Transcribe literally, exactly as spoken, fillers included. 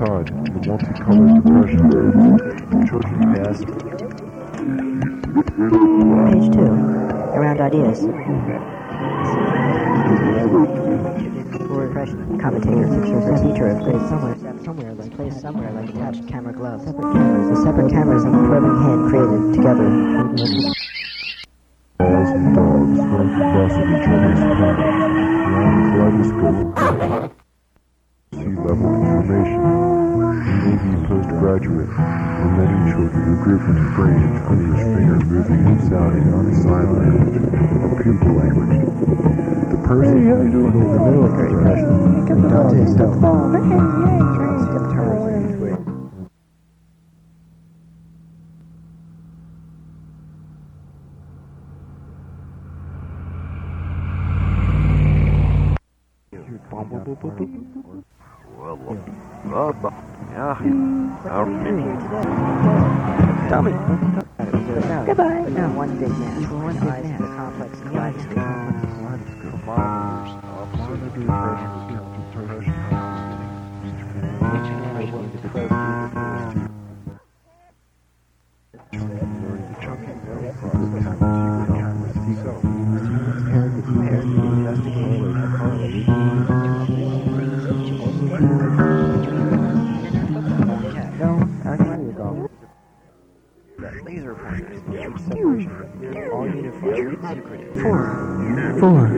outside, in the multicolored depression. Children pass. Page two. Around ideas. Commentator, pictures, a teacher, a place somewhere, somewhere, like place somewhere, like attached camera gloves. Separate cameras, the separate cameras and the probing hand created together. Balls and dogs run across each other's paths. Around the kaleidoscope. Sea level information. Maybe postgraduate. Or many children who grew from brain under his finger moving and sounding on a sign language. A pupil language. The person who is in the military depression. Dante stuff. Tell me. Goodbye. No, one big match. One eyes in the complex kaleidoscope. Laser pointers, separation, all unified, secretive. Four. Four.